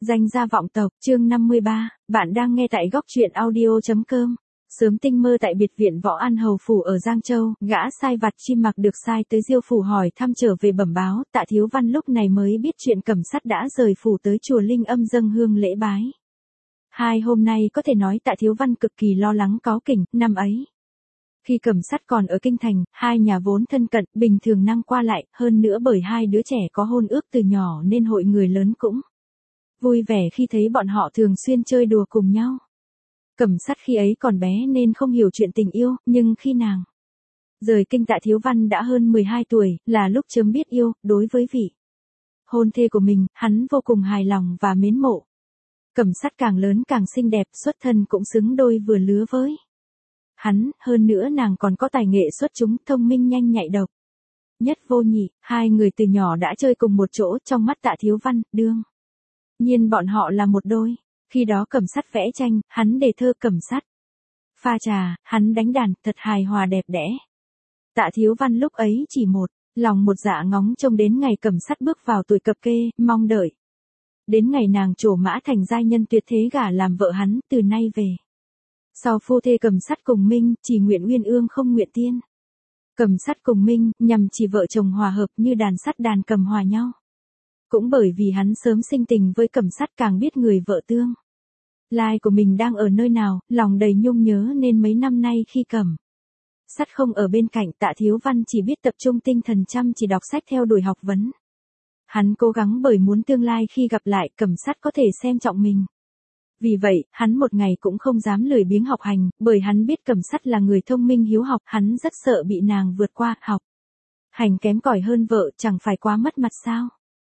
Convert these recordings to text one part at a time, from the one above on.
Danh gia vọng tộc, chương 53, bạn đang nghe tại góc truyện audio.com. Sớm tinh mơ tại biệt viện Võ An Hầu Phủ ở Giang Châu, gã sai vặt Chim Mặc được sai tới Diêu Phủ hỏi thăm trở về bẩm báo, Tạ Thiếu Văn lúc này mới biết chuyện Cẩm Sắt đã rời phủ tới chùa Linh Âm dâng hương lễ bái. Hai hôm nay có thể nói Tạ Thiếu Văn cực kỳ lo lắng cáu kỉnh, năm ấy. Khi Cẩm Sắt còn ở kinh thành, hai nhà vốn thân cận, bình thường năng qua lại, hơn nữa bởi hai đứa trẻ có hôn ước từ nhỏ nên hội người lớn cũng vui vẻ khi thấy bọn họ thường xuyên chơi đùa cùng nhau. Cẩm Sắt khi ấy còn bé nên không hiểu chuyện tình yêu, nhưng khi nàng rời kinh Tạ Thiếu Văn đã hơn 12 tuổi, là lúc chớm biết yêu, đối với vị hôn thê của mình, hắn vô cùng hài lòng và mến mộ. Cẩm Sắt càng lớn càng xinh đẹp, xuất thân cũng xứng đôi vừa lứa với hắn, hơn nữa nàng còn có tài nghệ xuất chúng, thông minh nhanh nhạy độc nhất vô nhị, hai người từ nhỏ đã chơi cùng một chỗ, trong mắt Tạ Thiếu Văn, đương nhiên bọn họ là một đôi. Khi đó Cẩm Sắt vẽ tranh, hắn đề thơ, Cẩm Sắt pha trà, hắn đánh đàn, thật hài hòa đẹp đẽ. Tạ Thiếu Văn lúc ấy chỉ một lòng một dạ ngóng trông đến ngày Cẩm Sắt bước vào tuổi cập kê, mong đợi đến ngày nàng trổ mã thành giai nhân tuyệt thế gả làm vợ hắn, từ nay về sau phu thê Cẩm Sắt cùng Minh, chỉ nguyện uyên ương không nguyện tiên. Cẩm Sắt cùng Minh, nhằm chỉ vợ chồng hòa hợp như đàn sắt đàn cầm hòa nhau. Cũng bởi vì hắn sớm sinh tình với Cẩm Sắt, càng biết người vợ tương lai của mình đang ở nơi nào, lòng đầy nhung nhớ nên mấy năm nay khi Cẩm Sắt không ở bên cạnh, Tạ Thiếu Văn chỉ biết tập trung tinh thần chăm chỉ đọc sách theo đuổi học vấn. Hắn cố gắng bởi muốn tương lai khi gặp lại Cẩm Sắt có thể xem trọng mình. Vì vậy, hắn một ngày cũng không dám lười biếng học hành, bởi hắn biết Cẩm Sắt là người thông minh hiếu học, hắn rất sợ bị nàng vượt qua, học hành kém cỏi hơn vợ, chẳng phải quá mất mặt sao.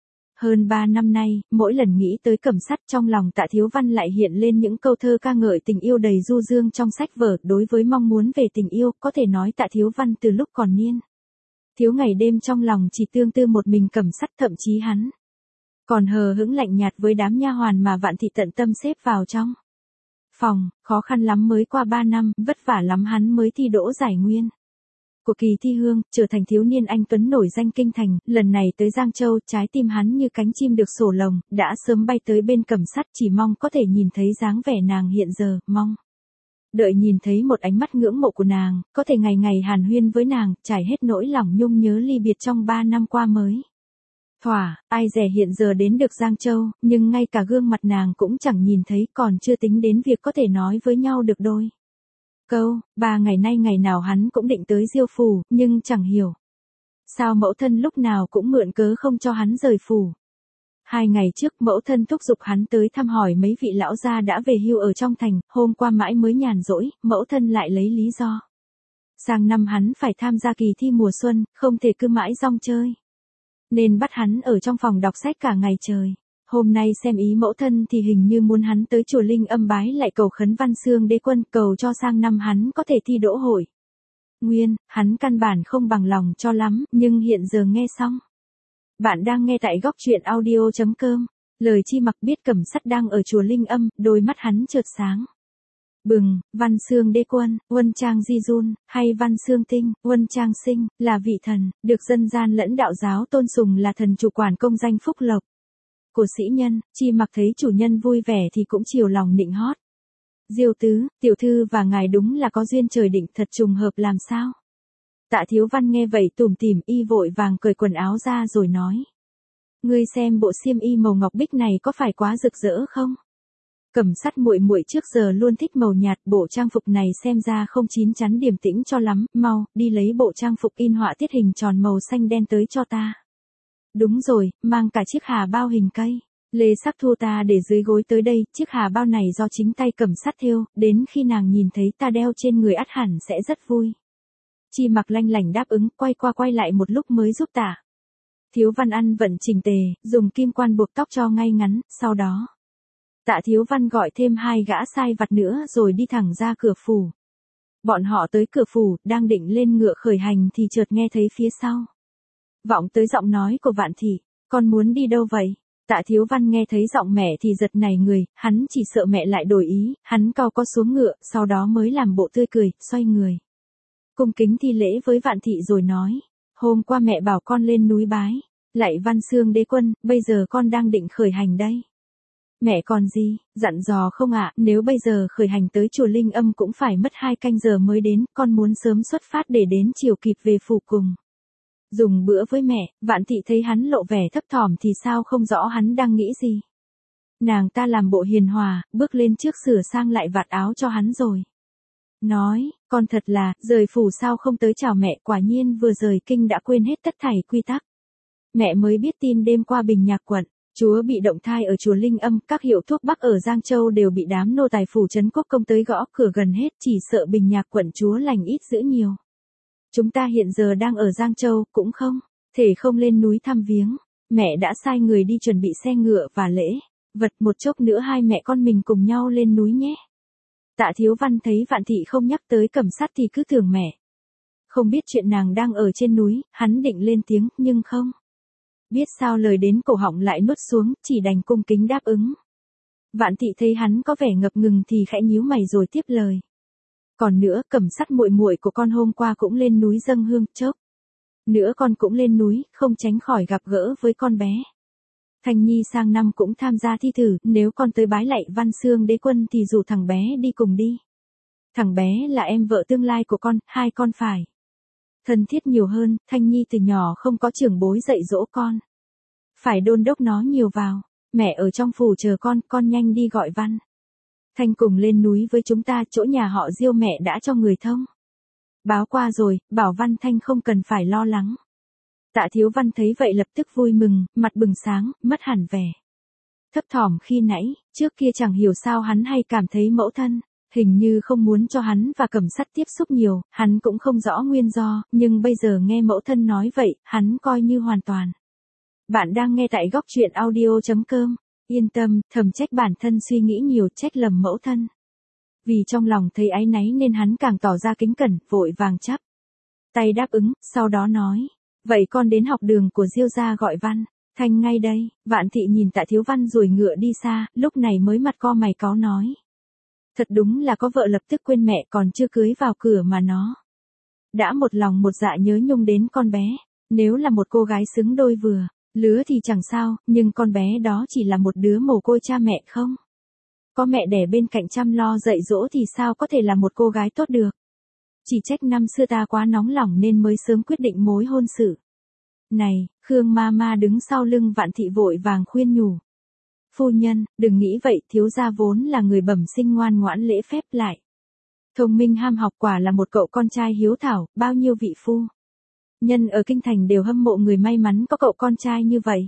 Hơn 3 năm nay, mỗi lần nghĩ tới Cẩm Sắt, trong lòng Tạ Thiếu Văn lại hiện lên những câu thơ ca ngợi tình yêu đầy du dương trong sách vở. Đối với mong muốn về tình yêu, có thể nói Tạ Thiếu Văn từ lúc còn niên thiếu ngày đêm trong lòng chỉ tương tư một mình Cẩm Sắt, thậm chí hắn còn hờ hững lạnh nhạt với đám nha hoàn mà Vạn Thị tận tâm xếp vào trong phòng. Khó khăn lắm mới qua 3 năm, vất vả lắm hắn mới thi đỗ giải nguyên của kỳ thi hương, trở thành thiếu niên anh tuấn nổi danh kinh thành. Lần này tới Giang Châu, trái tim hắn như cánh chim được sổ lồng, đã sớm bay tới bên Cẩm Sắt, chỉ mong có thể nhìn thấy dáng vẻ nàng hiện giờ, mong đợi nhìn thấy một ánh mắt ngưỡng mộ của nàng, có thể ngày ngày hàn huyên với nàng, trải hết nỗi lòng nhung nhớ ly biệt trong 3 năm qua mới thỏa. Ai dè hiện giờ đến được Giang Châu, nhưng ngay cả gương mặt nàng cũng chẳng nhìn thấy, còn chưa tính đến việc có thể nói với nhau được đôi câu. 3 ngày nay ngày nào hắn cũng định tới Diêu Phủ, nhưng chẳng hiểu sao mẫu thân lúc nào cũng mượn cớ không cho hắn rời phủ. 2 ngày trước, mẫu thân thúc giục hắn tới thăm hỏi mấy vị lão gia đã về hưu ở trong thành, hôm qua mãi mới nhàn rỗi, mẫu thân lại lấy lý do sang năm hắn phải tham gia kỳ thi mùa xuân, không thể cứ mãi rong chơi, nên bắt hắn ở trong phòng đọc sách cả ngày trời. Hôm nay xem ý mẫu thân thì hình như muốn hắn tới chùa Linh Âm bái lại cầu khấn Văn Xương Đế Quân, cầu cho sang năm hắn có thể thi đỗ hội nguyên. Hắn căn bản không bằng lòng cho lắm, nhưng hiện giờ nghe xong. Bạn đang nghe tại góc truyện audio.com. Lời Chi Mặc biết Cẩm Sắt đang ở chùa Linh Âm, đôi mắt hắn chợt sáng bừng. Văn Xương Đế Quân, Uân Trang Di Jun, hay Văn Xương Tinh, Uân Trang Sinh, là vị thần, được dân gian lẫn đạo giáo tôn sùng là thần chủ quản công danh phúc lộc của sĩ nhân. Chi Mặc thấy chủ nhân vui vẻ thì cũng chiều lòng nịnh hót. Diêu tứ, tiểu thư và ngài đúng là có duyên trời định, thật trùng hợp làm sao. Tạ Thiếu Văn nghe vậy tủm tỉm, y vội vàng cởi quần áo ra rồi nói: Ngươi xem bộ xiêm y màu ngọc bích này có phải quá rực rỡ không? Cẩm Sắt muội muội trước giờ luôn thích màu nhạt, bộ trang phục này xem ra không chín chắn điềm tĩnh cho lắm, mau đi lấy bộ trang phục in họa tiết hình tròn màu xanh đen tới cho ta. Đúng rồi, mang cả chiếc hà bao hình cây lê sắc thu ta để dưới gối tới đây. Chiếc hà bao này do chính tay Cẩm Sắt thêu, đến khi nàng nhìn thấy ta đeo trên người ắt hẳn sẽ rất vui. Chi Mặc lanh lảnh đáp ứng, quay qua quay lại một lúc mới giúp Tạ Thiếu Văn ăn vận chỉnh tề, dùng kim quan buộc tóc cho ngay ngắn. Sau đó, Tạ Thiếu Văn gọi thêm 2 gã sai vặt nữa rồi đi thẳng ra cửa phủ. Bọn họ tới cửa phủ, đang định lên ngựa khởi hành thì chợt nghe thấy phía sau vọng tới giọng nói của Vạn Thị: Con muốn đi đâu vậy? Tạ Thiếu Văn nghe thấy giọng mẹ thì giật nảy người, hắn chỉ sợ mẹ lại đổi ý, hắn cau có xuống ngựa, sau đó mới làm bộ tươi cười, xoay người cung kính thi lễ với Vạn Thị rồi nói: Hôm qua mẹ bảo con lên núi bái lại Văn Xương Đế Quân, bây giờ con đang định khởi hành đây. Mẹ còn gì, dặn dò không ạ, nếu bây giờ khởi hành tới chùa Linh Âm cũng phải mất 2 canh giờ mới đến, con muốn sớm xuất phát để đến chiều kịp về phủ cùng. Dùng bữa với mẹ, Vạn Thị thấy hắn lộ vẻ thấp thỏm thì sao không rõ hắn đang nghĩ gì. Nàng ta làm bộ hiền hòa, bước lên trước sửa sang lại vạt áo cho hắn rồi. Nói, con thật là, rời phủ sao không tới chào mẹ, quả nhiên vừa rời kinh đã quên hết tất thảy quy tắc. Mẹ mới biết tin đêm qua Bình Nhạc quận, chúa bị động thai ở chùa Linh Âm, các hiệu thuốc bắc ở Giang Châu đều bị đám nô tài phủ trấn Quốc công tới gõ cửa gần hết, chỉ sợ Bình Nhạc quận chúa lành ít dữ nhiều. Chúng ta hiện giờ đang ở Giang Châu, cũng không thể không lên núi thăm viếng. Mẹ đã sai người đi chuẩn bị xe ngựa và lễ vật, một chốc nữa hai mẹ con mình cùng nhau lên núi nhé. Tạ Thiếu Văn thấy Vạn Thị không nhắc tới Cẩm Sát thì cứ tưởng mẹ không biết chuyện nàng đang ở trên núi, hắn định lên tiếng, nhưng không biết sao lời đến cổ họng lại nuốt xuống, chỉ đành cung kính đáp ứng. Vạn Thị thấy hắn có vẻ ngập ngừng thì khẽ nhíu mày rồi tiếp lời. Còn nữa, Cẩm Sát muội muội của con hôm qua cũng lên núi dâng hương, chốc nữa con cũng lên núi, không tránh khỏi gặp gỡ với con bé. Thanh Nhi sang năm cũng tham gia thi thử, nếu con tới bái lạy Văn Xương Đế quân thì rủ thằng bé đi cùng đi. Thằng bé là em vợ tương lai của con, hai con phải thân thiết nhiều hơn, Thanh Nhi từ nhỏ không có trưởng bối dạy dỗ con. Phải đôn đốc nó nhiều vào. Mẹ ở trong phủ chờ con nhanh đi gọi Văn Thanh cùng lên núi với chúng ta, chỗ nhà họ Diêu mẹ đã cho người thông báo qua rồi, bảo Văn Thanh không cần phải lo lắng. Tạ Thiếu Văn thấy vậy lập tức vui mừng, mặt bừng sáng, mất hẳn vẻ thấp thỏm khi nãy, trước kia chẳng hiểu sao hắn hay cảm thấy mẫu thân hình như không muốn cho hắn và Cẩm Sát tiếp xúc nhiều, hắn cũng không rõ nguyên do, nhưng bây giờ nghe mẫu thân nói vậy, hắn coi như hoàn toàn. Bạn đang nghe tại góc truyện audio.com, yên tâm, thầm trách bản thân suy nghĩ nhiều, trách lầm mẫu thân. Vì trong lòng thấy áy náy nên hắn càng tỏ ra kính cẩn, vội vàng chắp tay đáp ứng, sau đó nói, vậy con đến học đường của Diêu gia gọi Văn Thanh ngay đây. Vạn Thị nhìn Tạ Thiếu Văn rồi ngựa đi xa, lúc này mới mặt co mày cáu nói. Thật đúng là có vợ lập tức quên mẹ, còn chưa cưới vào cửa mà nó đã một lòng một dạ nhớ nhung đến con bé. Nếu là một cô gái xứng đôi vừa lứa thì chẳng sao, nhưng con bé đó chỉ là một đứa mồ côi cha mẹ không có mẹ đẻ bên cạnh chăm lo dạy dỗ thì sao có thể là một cô gái tốt được. Chỉ trách năm xưa ta quá nóng lòng nên mới sớm quyết định mối hôn sự này. Khương Mama đứng sau lưng Vạn Thị vội vàng khuyên nhủ. Phu nhân, đừng nghĩ vậy, thiếu gia vốn là người bẩm sinh ngoan ngoãn lễ phép lại thông minh ham học, quả là một cậu con trai hiếu thảo, bao nhiêu vị phu nhân ở kinh thành đều hâm mộ người may mắn có cậu con trai như vậy.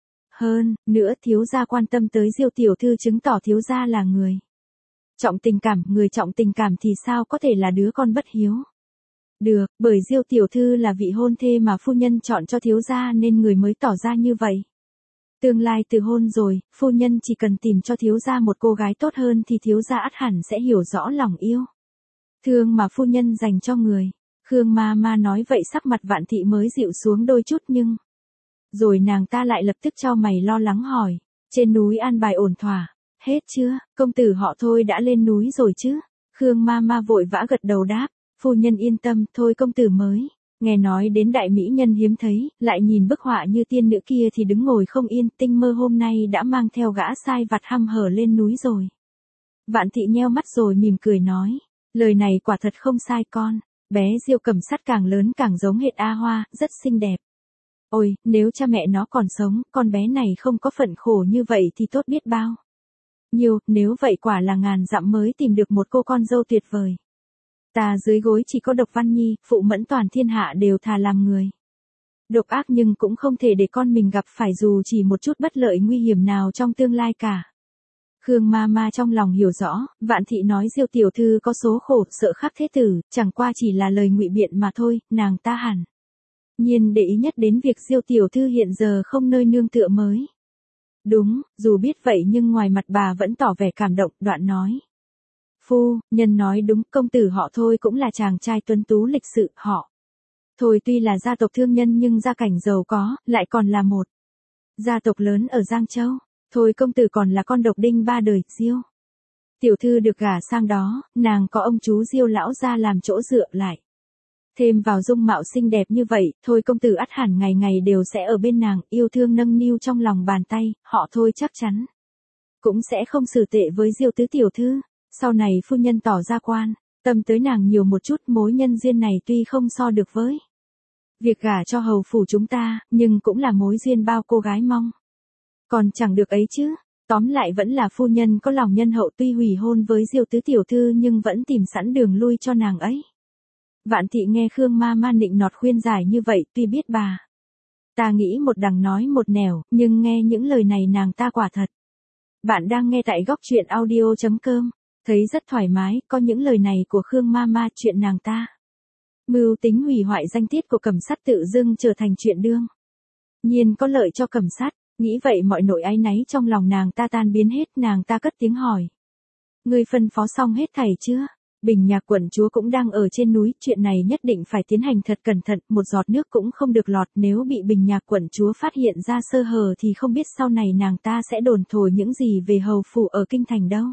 Hơn nữa, thiếu gia quan tâm tới Diêu tiểu thư chứng tỏ thiếu gia là người trọng tình cảm, người trọng tình cảm thì sao có thể là đứa con bất hiếu được, bởi Diêu tiểu thư là vị hôn thê mà phu nhân chọn cho thiếu gia nên người mới tỏ ra như vậy. Tương lai từ hôn rồi, phu nhân chỉ cần tìm cho thiếu gia một cô gái tốt hơn thì thiếu gia ắt hẳn sẽ hiểu rõ lòng yêu thương mà phu nhân dành cho người. Khương Mama nói vậy sắc mặt Vạn Thị mới dịu xuống đôi chút, nhưng rồi nàng ta lại lập tức chau mày lo lắng hỏi, trên núi an bài ổn thỏa hết chưa, công tử họ Thôi đã lên núi rồi chứ? Khương Mama vội vã gật đầu đáp, phu nhân yên tâm, Thôi công tử mới nghe nói đến đại mỹ nhân hiếm thấy, lại nhìn bức họa như tiên nữ kia thì đứng ngồi không yên, tinh mơ hôm nay đã mang theo gã sai vặt hăm hở lên núi rồi. Vạn Thị nheo mắt rồi mỉm cười nói, lời này quả thật không sai con, bé Diêu Cẩm Sát càng lớn càng giống hệt A Hoa, rất xinh đẹp. Ôi, nếu cha mẹ nó còn sống, con bé này không có phận khổ như vậy thì tốt biết bao nhiêu, nếu vậy quả là ngàn dặm mới tìm được một cô con dâu tuyệt vời. Ta dưới gối chỉ có Độc Văn Nhi, phụ mẫn toàn thiên hạ đều thà làm người độc ác, nhưng cũng không thể để con mình gặp phải dù chỉ một chút bất lợi nguy hiểm nào trong tương lai cả. Khương Mama trong lòng hiểu rõ, Vạn Thị nói Diêu tiểu thư có số khổ, sợ khắc thế tử, chẳng qua chỉ là lời ngụy biện mà thôi, nàng ta hẳn nhiên để ý nhất đến việc Diêu tiểu thư hiện giờ không nơi nương tựa mới. Đúng, dù biết vậy nhưng ngoài mặt bà vẫn tỏ vẻ cảm động, đoạn nói. Phu nhân nói đúng, công tử họ Thôi cũng là chàng trai tuấn tú lịch sự, họ Thôi tuy là gia tộc thương nhân nhưng gia cảnh giàu có, lại còn là một gia tộc lớn ở Giang Châu. Thôi công tử còn là con độc đinh ba đời, Diêu tiểu thư được gả sang đó, nàng có ông chú Diêu lão gia làm chỗ dựa lại. Thêm vào dung mạo xinh đẹp như vậy, Thôi công tử ắt hẳn ngày ngày đều sẽ ở bên nàng, yêu thương nâng niu trong lòng bàn tay, họ Thôi chắc chắn cũng sẽ không xử tệ với Diêu tứ tiểu thư. Sau này phu nhân tỏ ra quan tâm tới nàng nhiều một chút, mối nhân duyên này tuy không so được với việc gả cho hầu phủ chúng ta, nhưng cũng là mối duyên bao cô gái mong. Còn chẳng được ấy chứ. Tóm lại vẫn là phu nhân có lòng nhân hậu, tuy hủy hôn với Diêu tứ tiểu thư nhưng vẫn tìm sẵn đường lui cho nàng ấy. Vạn Thị nghe Khương ma ma nịnh nọt khuyên giải như vậy, tuy biết bà ta nghĩ một đằng nói một nẻo, nhưng nghe những lời này nàng ta quả thật. Bạn đang nghe tại góc truyện audio.com, thấy rất thoải mái, có những lời này của Khương ma ma, chuyện nàng ta mưu tính hủy hoại danh tiết của Cẩm Sắt tự dưng trở thành chuyện đương nhiên có lợi cho Cẩm Sắt. Nghĩ vậy mọi nỗi áy náy trong lòng nàng ta tan biến hết, nàng ta cất tiếng hỏi. Ngươi phân phó xong hết thảy chưa? Bình Nhạc quận chúa cũng đang ở trên núi, chuyện này nhất định phải tiến hành thật cẩn thận, một giọt nước cũng không được lọt, nếu bị Bình Nhạc quận chúa phát hiện ra sơ hở thì không biết sau này nàng ta sẽ đồn thổi những gì về hầu phủ ở kinh thành đâu.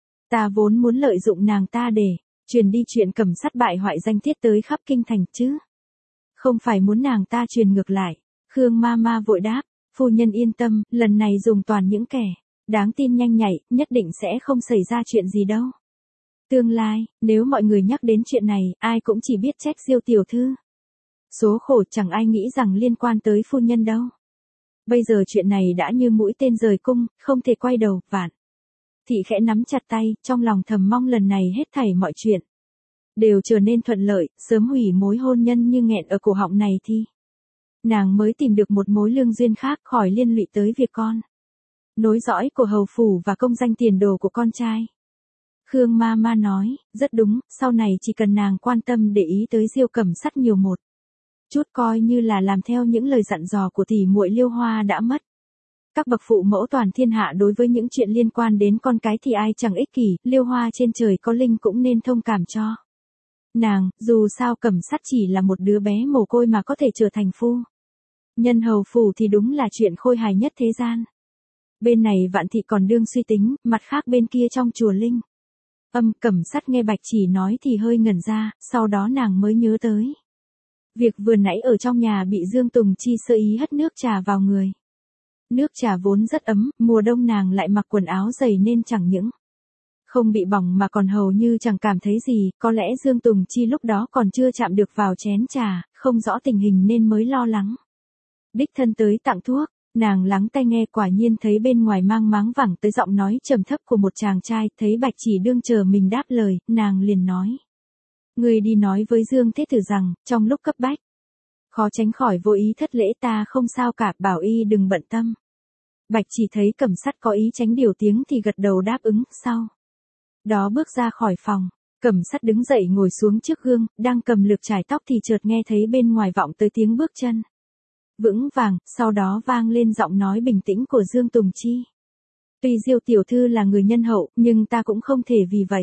Ta vốn muốn lợi dụng nàng ta để truyền đi chuyện Cẩm Sắt bại hoại danh tiết tới khắp kinh thành chứ. Không phải muốn nàng ta truyền ngược lại. Khương ma ma vội đáp. Phu nhân yên tâm, lần này dùng toàn những kẻ đáng tin nhanh nhạy, nhất định sẽ không xảy ra chuyện gì đâu. Tương lai, nếu mọi người nhắc đến chuyện này, ai cũng chỉ biết trách Diêu tiểu thư. Số khổ, chẳng ai nghĩ rằng liên quan tới phu nhân đâu. Bây giờ chuyện này đã như mũi tên rời cung, không thể quay đầu. Vạn Thị khẽ nắm chặt tay, trong lòng thầm mong lần này hết thảy mọi chuyện đều trở nên thuận lợi, sớm hủy mối hôn nhân như nghẹn ở cổ họng này thì nàng mới tìm được một mối lương duyên khác, khỏi liên lụy tới việc con nối dõi của hầu phủ và công danh tiền đồ của con trai. Khương ma ma nói, rất đúng, sau này chỉ cần nàng quan tâm để ý tới Diêu Cẩm Sắt nhiều một chút, coi như là làm theo những lời dặn dò của tỷ muội Liêu Hoa đã mất. Các bậc phụ mẫu toàn thiên hạ đối với những chuyện liên quan đến con cái thì ai chẳng ích kỷ, Liêu Hoa trên trời có linh cũng nên thông cảm cho nàng, dù sao Cẩm Sắt chỉ là một đứa bé mồ côi mà có thể trở thành phu nhân hầu phủ thì đúng là chuyện khôi hài nhất thế gian. Bên này Vạn Thị còn đương suy tính, mặt khác bên kia trong chùa Linh Cẩm Sắt nghe Bạch Chỉ nói thì hơi ngẩn ra, sau đó nàng mới nhớ tới việc vừa nãy ở trong nhà bị Dương Tùng Chi sơ ý hất nước trà vào người. Nước trà vốn rất ấm, mùa đông nàng lại mặc quần áo dày nên chẳng những không bị bỏng mà còn hầu như chẳng cảm thấy gì, có lẽ Dương Tùng Chi lúc đó còn chưa chạm được vào chén trà, không rõ tình hình nên mới lo lắng. Đích thân tới tặng thuốc, nàng lắng tai nghe, quả nhiên thấy bên ngoài mang máng vẳng tới giọng nói trầm thấp của một chàng trai, thấy Bạch Chỉ đương chờ mình đáp lời, nàng liền nói. Người đi nói với Dương Thế Tử rằng, trong lúc cấp bách, khó tránh khỏi vô ý thất lễ, ta không sao cả, bảo y đừng bận tâm. Bạch Chỉ thấy Cẩm Sắt có ý tránh điều tiếng thì gật đầu đáp ứng, sau đó bước ra khỏi phòng. Cẩm Sắt đứng dậy ngồi xuống trước gương, đang cầm lược chải tóc thì chợt nghe thấy bên ngoài vọng tới tiếng bước chân vững vàng, sau đó vang lên giọng nói bình tĩnh của Dương Tùng Chi. Tuy Diêu tiểu thư là người nhân hậu, nhưng ta cũng không thể vì vậy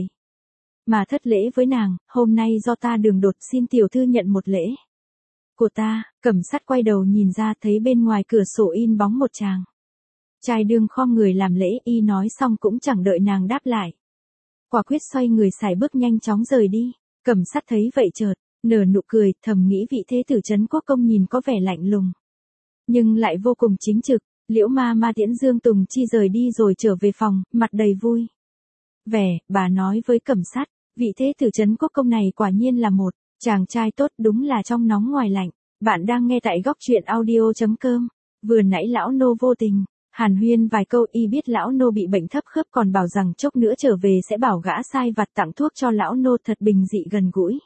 mà thất lễ với nàng, hôm nay do ta đường đột, xin tiểu thư nhận một lễ của ta. Cẩm Sắt quay đầu nhìn ra, thấy bên ngoài cửa sổ in bóng một chàng trai đương khom người làm lễ, y nói xong cũng chẳng đợi nàng đáp lại, quả quyết xoay người sải bước nhanh chóng rời đi. Cẩm Sắt thấy vậy chợt nở nụ cười, thầm nghĩ vị thế tử Trấn Quốc công nhìn có vẻ lạnh lùng nhưng lại vô cùng chính trực. Liễu ma ma tiễn Dương Tùng Chi rời đi rồi trở về phòng, mặt đầy vui vẻ. Bà nói với Cẩm Sắt, vị thế tử Trấn Quốc công này quả nhiên là một chàng trai tốt, đúng là trong nóng ngoài lạnh. Bạn đang nghe tại góc truyện audio.com. Vừa nãy lão nô vô tình hàn huyên vài câu, y biết lão nô bị bệnh thấp khớp, còn bảo rằng chốc nữa trở về sẽ bảo gã sai vặt tặng thuốc cho lão nô, thật bình dị gần gũi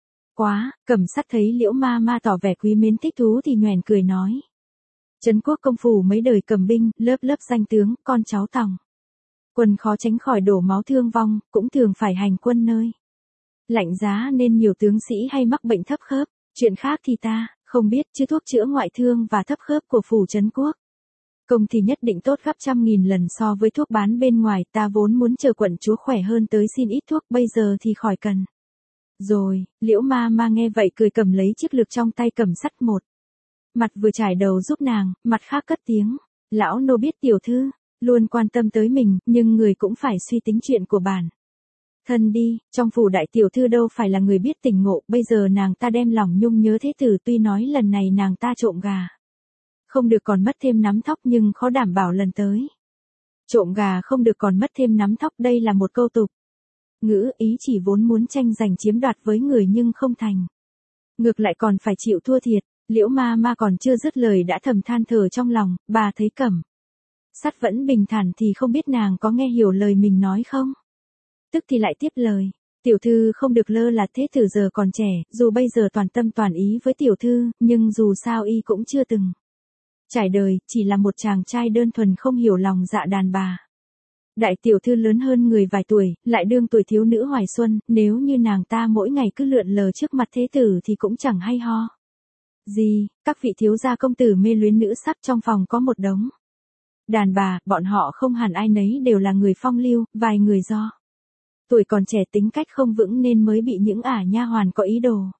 quá. Cẩm Sắt thấy Liễu ma ma tỏ vẻ quý mến thích thú thì nhoẻn cười nói. Trấn Quốc công phủ mấy đời cầm binh, lớp lớp danh tướng, con cháu tòng quân khó tránh khỏi đổ máu thương vong, cũng thường phải hành quân nơi lạnh giá nên nhiều tướng sĩ hay mắc bệnh thấp khớp. Chuyện khác thì ta không biết, chứ thuốc chữa ngoại thương và thấp khớp của phủ Trấn Quốc công thì nhất định tốt gấp trăm nghìn lần so với thuốc bán bên ngoài. Ta vốn muốn chờ quận chúa khỏe hơn tới xin ít thuốc, bây giờ thì khỏi cần rồi. Liễu ma ma nghe vậy cười, cầm lấy chiếc lược trong tay Cẩm Sắt, một mặt vừa trải đầu giúp nàng, mặt khác cất tiếng. Lão nô biết tiểu thư luôn quan tâm tới mình, nhưng người cũng phải suy tính chuyện của bản thân đi. Trong phủ đại tiểu thư đâu phải là người biết tình ngộ, bây giờ nàng ta đem lòng nhung nhớ thế tử, tuy nói lần này nàng ta trộm gà không được còn mất thêm nắm thóc, nhưng khó đảm bảo lần tới Trộm gà không được còn mất thêm nắm thóc, đây là một câu tục ngữ, ý chỉ vốn muốn tranh giành chiếm đoạt với người nhưng không thành. Ngược lại còn phải chịu thua thiệt. Liễu ma ma còn chưa dứt lời đã thầm than thở trong lòng, bà thấy Cẩm Sắt vẫn bình thản thì không biết nàng có nghe hiểu lời mình nói không? Tức thì lại tiếp lời. Tiểu thư không được lơ là, thế tử giờ còn trẻ, dù bây giờ toàn tâm toàn ý với tiểu thư, nhưng dù sao y cũng chưa từng trải đời, chỉ là một chàng trai đơn thuần không hiểu lòng dạ đàn bà. Đại tiểu thư lớn hơn người vài tuổi, lại đương tuổi thiếu nữ hoài xuân, nếu như nàng ta mỗi ngày cứ lượn lờ trước mặt thế tử thì cũng chẳng hay ho gì. Các vị thiếu gia công tử mê luyến nữ sắc trong phòng có một đống đàn bà, bọn họ không hẳn ai nấy đều là người phong lưu, vài người do tuổi còn trẻ tính cách không vững nên mới bị những ả nha hoàn có ý đồ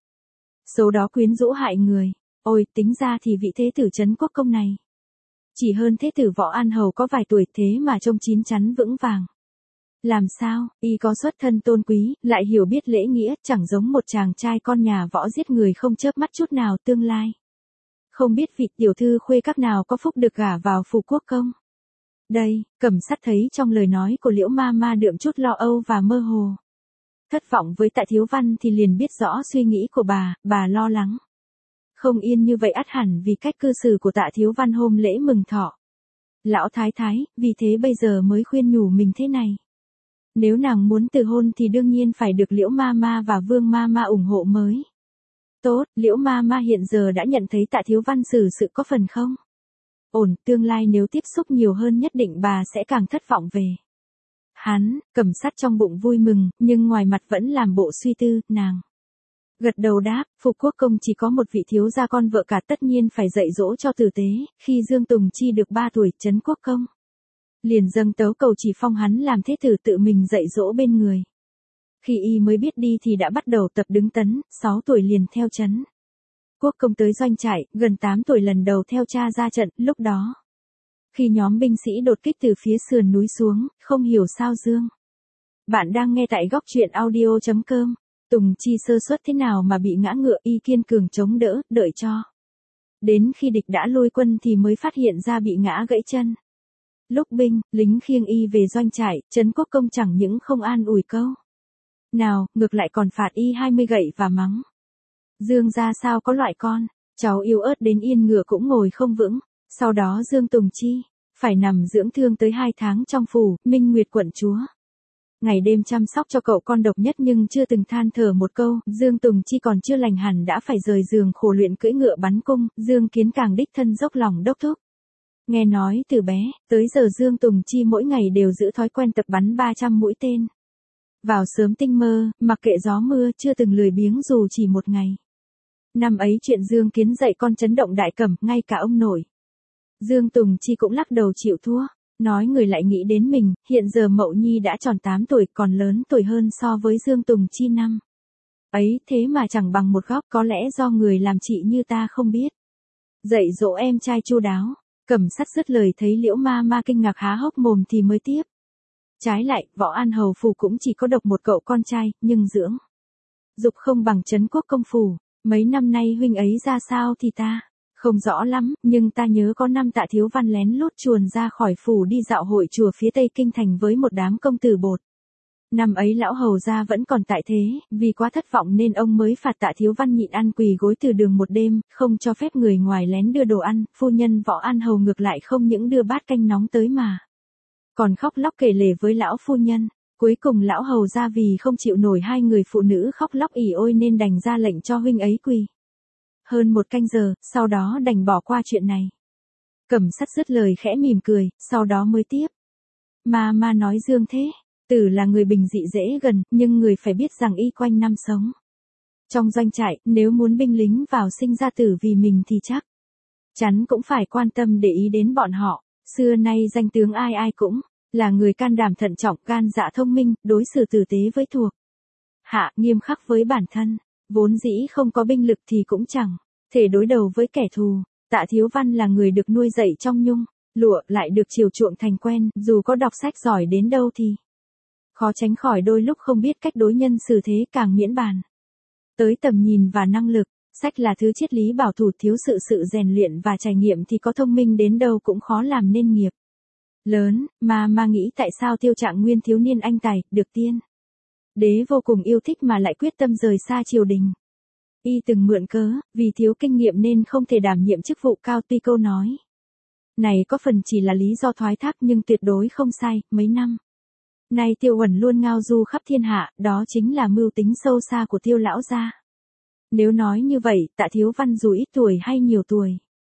số đó quyến rũ hại người. Ôi, tính ra thì vị thế tử Trấn Quốc công này chỉ hơn thế tử Võ An Hầu có vài tuổi, thế mà trông chín chắn vững vàng. Làm sao, y có xuất thân tôn quý, lại hiểu biết lễ nghĩa, chẳng giống một chàng trai con nhà võ giết người không chớp mắt chút nào. Tương lai không biết vị tiểu thư khuê các nào có phúc được gả vào phủ quốc công. Đây, Cẩm Sắt thấy trong lời nói của Liễu ma ma đượm chút lo âu và mơ hồ. Thất vọng với Tạ Thiếu Văn thì liền biết rõ suy nghĩ của bà lo lắng. Không yên như vậy ắt hẳn vì cách cư xử của Tạ Thiếu Văn hôm lễ mừng thọ. Lão thái thái, vì thế bây giờ mới khuyên nhủ mình thế này. Nếu nàng muốn từ hôn thì đương nhiên phải được Liễu ma ma và Vương ma ma ủng hộ mới. Tốt, Liễu ma ma hiện giờ đã nhận thấy Tạ Thiếu Văn xử sự có phần không ổn, tương lai nếu tiếp xúc nhiều hơn nhất định bà sẽ càng thất vọng về hắn. Cẩm Sắt trong bụng vui mừng, nhưng ngoài mặt vẫn làm bộ suy tư. Nàng gật đầu đáp, phủ quốc công chỉ có một vị thiếu gia con vợ cả, tất nhiên phải dạy dỗ cho tử tế. Khi Dương Tùng Chi được 3 tuổi, Trấn Quốc công liền dâng tấu cầu chỉ phong hắn làm thế tử, tự mình dạy dỗ bên người. Khi y mới biết đi thì đã bắt đầu tập đứng tấn, 6 tuổi liền theo Trấn Quốc công tới doanh trại, gần 8 tuổi lần đầu theo cha ra trận. Lúc đó, khi nhóm binh sĩ đột kích từ phía sườn núi xuống, không hiểu sao Dương. Bạn đang nghe tại góc truyện audio.com. Tùng Chi sơ suất thế nào mà bị ngã ngựa, y kiên cường chống đỡ, đợi cho đến khi địch đã lui quân thì mới phát hiện ra bị ngã gãy chân. Lúc lính khiêng y về doanh trại, Trấn Quốc công chẳng những không an ủi câu nào, ngược lại còn phạt y 20 gậy và mắng. Dương gia sao có loại con cháu yếu ớt đến yên ngựa cũng ngồi không vững. Sau đó Dương Tùng Chi phải nằm dưỡng thương tới 2 tháng trong phủ. Minh Nguyệt quận chúa ngày đêm chăm sóc cho cậu con độc nhất nhưng chưa từng than thở một câu. Dương Tùng Chi còn chưa lành hẳn đã phải rời giường khổ luyện cưỡi ngựa bắn cung. Dương Kiến càng đích thân dốc lòng đốc thúc. Nghe nói từ bé tới giờ Dương Tùng Chi mỗi ngày đều giữ thói quen tập bắn 300 mũi tên. Vào sớm tinh mơ, mặc kệ gió mưa, chưa từng lười biếng dù chỉ một ngày. Năm ấy chuyện Dương Kiến dạy con chấn động đại cẩm, ngay cả ông nội Dương Tùng Chi cũng lắc đầu chịu thua. Nói người lại nghĩ đến mình, hiện giờ Mậu Nhi đã tròn 8 tuổi, còn lớn tuổi hơn so với Dương Tùng Chi năm ấy, thế mà chẳng bằng một góc. Có lẽ do người làm chị như ta không biết dạy dỗ em trai chu đáo. Cẩm Sắt dứt lời thấy Liễu ma ma kinh ngạc há hốc mồm thì mới tiếp. Trái lại, Võ An Hầu phủ cũng chỉ có độc một cậu con trai, nhưng dưỡng dục không bằng Trấn Quốc công phủ. Mấy năm nay huynh ấy ra sao thì ta không rõ lắm, nhưng ta nhớ có năm Tạ Thiếu Văn lén lút chuồn ra khỏi phủ đi dạo hội chùa phía tây kinh thành với một đám công tử bột. Năm ấy lão hầu gia vẫn còn tại thế, vì quá thất vọng nên ông mới phạt Tạ Thiếu Văn nhịn ăn quỳ gối từ đường một đêm, không cho phép người ngoài lén đưa đồ ăn. Phu nhân Võ An Hầu ngược lại không những đưa bát canh nóng tới mà còn khóc lóc kể lể với lão phu nhân. Cuối cùng lão hầu gia vì không chịu nổi hai người phụ nữ khóc lóc ỉ ôi nên đành ra lệnh cho huynh ấy quỳ hơn 1 canh giờ, sau đó đành bỏ qua chuyện này. Cẩm Sắt dứt lời khẽ mỉm cười, sau đó mới tiếp. Ma nói Dương thế tử là người bình dị dễ gần, nhưng người phải biết rằng y quanh năm sống trong doanh trại, nếu muốn binh lính vào sinh ra tử vì mình thì chắc chắn cũng phải quan tâm để ý đến bọn họ. Xưa nay danh tướng ai ai cũng là người can đảm thận trọng, gan dạ thông minh, đối xử tử tế với thuộc hạ, nghiêm khắc với bản thân. Vốn dĩ không có binh lực thì cũng chẳng thể đối đầu với kẻ thù. Tạ Thiếu Văn là người được nuôi dạy trong nhung lụa, lại được chiều chuộng thành quen, dù có đọc sách giỏi đến đâu thì khó tránh khỏi đôi lúc không biết cách đối nhân xử thế, càng miễn bàn tới tầm nhìn và năng lực. Sách là thứ triết lý bảo thủ, thiếu sự rèn luyện và trải nghiệm thì có thông minh đến đâu cũng khó làm nên nghiệp lớn, mà nghĩ tại sao Tiêu Trạng Nguyên thiếu niên anh tài, được tiên đế vô cùng yêu thích mà lại quyết tâm rời xa triều đình. Y từng mượn cớ, vì thiếu kinh nghiệm nên không thể đảm nhiệm chức vụ cao, tuy câu nói này có phần chỉ là lý do thoái thác nhưng tuyệt đối không sai. Mấy năm nay Tiêu Uẩn luôn ngao du khắp thiên hạ, đó chính là mưu tính sâu xa của Tiêu lão gia. Nếu nói như vậy, Tạ Thiếu Văn dù ít tuổi hay nhiều tuổi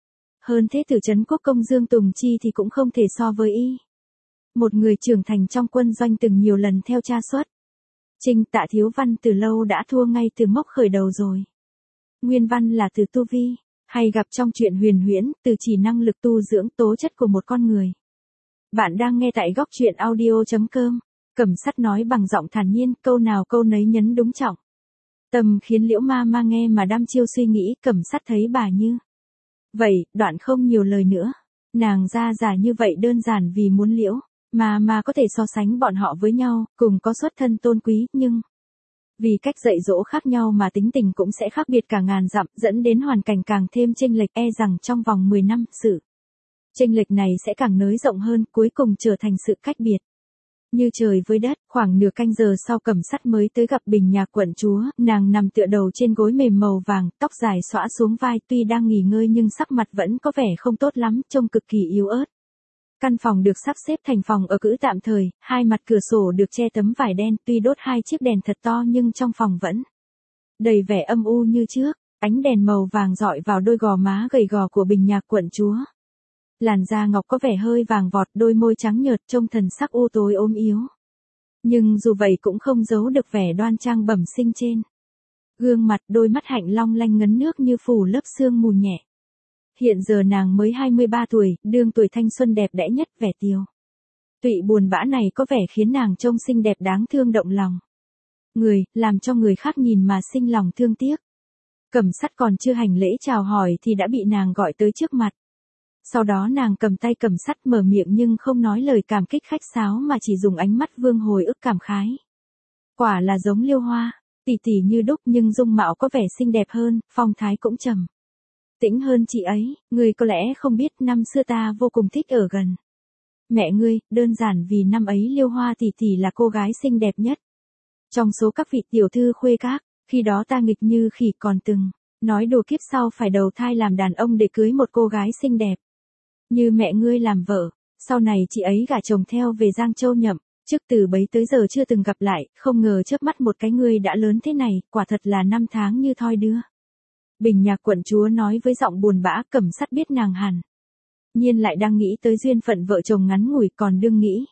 hơn thế tử trấn quốc công Dương Tùng Chi thì cũng không thể so với y. Một người trưởng thành trong quân doanh từng nhiều lần theo tra xuất chinh, Tạ Thiếu Văn từ lâu đã thua ngay từ mốc khởi đầu rồi. Nguyên văn là từ tu vi, hay gặp trong truyện huyền huyễn, từ chỉ năng lực tu dưỡng tố chất của một con người. Bạn đang nghe tại góc truyện audio.com. Cẩm Sắt nói bằng giọng thản nhiên, câu nào câu nấy nhấn đúng trọng tâm, khiến Liễu Ma nghe mà đăm chiêu suy nghĩ. Cẩm Sắt thấy bà như vậy, đoạn không nhiều lời nữa. Nàng ra giả như vậy đơn giản vì muốn Liễu mà có thể so sánh bọn họ với nhau, cùng có xuất thân tôn quý, nhưng vì cách dạy dỗ khác nhau mà tính tình cũng sẽ khác biệt cả ngàn dặm, dẫn đến hoàn cảnh càng thêm chênh lệch. E rằng trong vòng 10 năm, sự chênh lệch này sẽ càng nới rộng hơn, cuối cùng trở thành sự cách biệt như trời với đất. Khoảng nửa canh giờ sau, Cẩm Sắt mới tới gặp Bình Nhạc quận chúa. Nàng nằm tựa đầu trên gối mềm màu vàng, tóc dài xõa xuống vai, tuy đang nghỉ ngơi nhưng sắc mặt vẫn có vẻ không tốt lắm, trông cực kỳ yếu ớt. Căn phòng được sắp xếp thành phòng ở cữ tạm thời, hai mặt cửa sổ được che tấm vải đen, tuy đốt hai chiếc đèn thật to nhưng trong phòng vẫn đầy vẻ âm u như trước. Ánh đèn màu vàng rọi vào đôi gò má gầy gò của Bình Nhạc quận chúa. Làn da ngọc có vẻ hơi vàng vọt, đôi môi trắng nhợt trông thần sắc u tối ốm yếu. Nhưng dù vậy cũng không giấu được vẻ đoan trang bẩm sinh trên gương mặt, đôi mắt hạnh long lanh ngấn nước như phủ lớp sương mù nhẹ. Hiện giờ nàng mới 23 tuổi, đương tuổi thanh xuân đẹp đẽ nhất, vẻ tiều tụy buồn bã này có vẻ khiến nàng trông xinh đẹp đáng thương động lòng người, làm cho người khác nhìn mà sinh lòng thương tiếc. Cẩm Sắt còn chưa hành lễ chào hỏi thì đã bị nàng gọi tới trước mặt. Sau đó nàng cầm tay Cẩm Sắt mở miệng nhưng không nói lời cảm kích khách sáo mà chỉ dùng ánh mắt vương hồi ức cảm khái. Quả là giống Liêu Hoa, tỉ tỉ như đúc nhưng dung mạo có vẻ xinh đẹp hơn, phong thái cũng trầm tĩnh hơn chị ấy. Ngươi có lẽ không biết, năm xưa ta vô cùng thích ở gần mẹ ngươi, đơn giản vì năm ấy Liêu Hoa tỉ tỉ là cô gái xinh đẹp nhất trong số các vị tiểu thư khuê các. Khi đó ta nghịch như khỉ, còn từng nói đùa kiếp sau phải đầu thai làm đàn ông để cưới một cô gái xinh đẹp như mẹ ngươi làm vợ. Sau này chị ấy gả chồng theo về Giang Châu nhậm chức, từ bấy tới giờ chưa từng gặp lại, không ngờ chớp mắt một cái ngươi đã lớn thế này, quả thật là năm tháng như thoi đưa. Bình Nhạc quận chúa nói với giọng buồn bã. Cẩm Sắt biết nàng hẳn nhiên lại đang nghĩ tới duyên phận vợ chồng ngắn ngủi, còn đương nghĩ